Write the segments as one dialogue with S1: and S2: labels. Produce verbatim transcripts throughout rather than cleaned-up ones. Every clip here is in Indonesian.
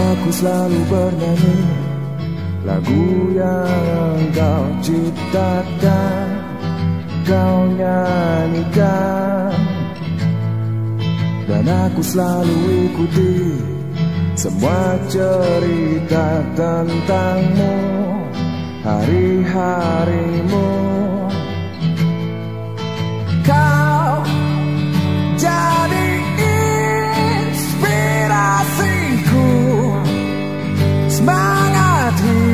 S1: Aku selalu bernyanyi lagu yang kau ciptakan, kau nyanyikan, dan aku selalu ikuti semua cerita tentangmu, hari-harimu. Kau jadi inspirasiku, semangat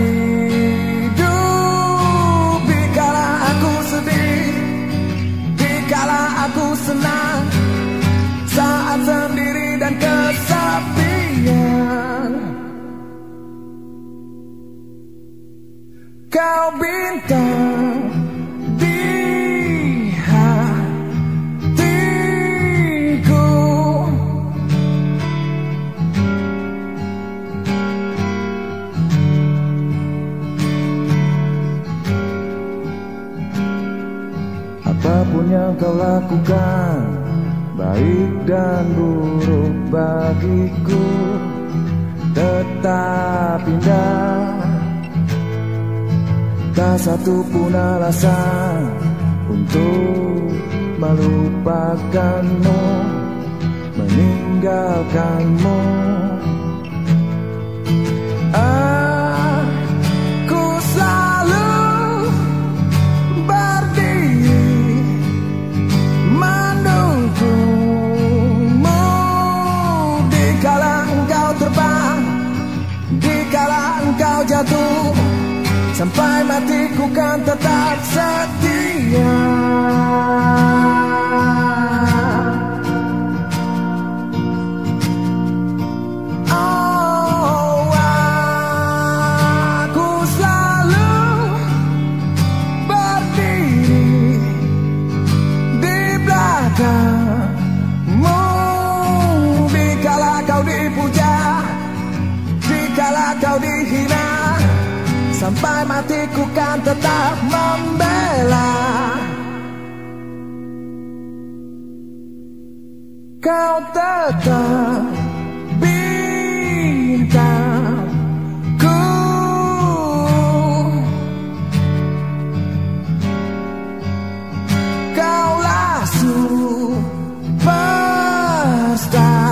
S1: hidup dikala aku sedih, dikala aku senang, saat sendiri dan kesepian. Kau bintang di hatiku, apapun yang kau lakukan, baik dan buruk bagiku, tetap indah. Tak satu pun alasan untuk melupakanmu, meninggalkanmu. Aku selalu berdiri mendukungmu, dikala engkau terbang, dikala engkau jatuh, sampai matiku kan tetap setia. Oh, aku selalu berdiri di belakangmu, dikala kau dipuja, dikala kau dihina, sampai matiku kan tetap membela. Kau tetap bintangku, kaulah superstar.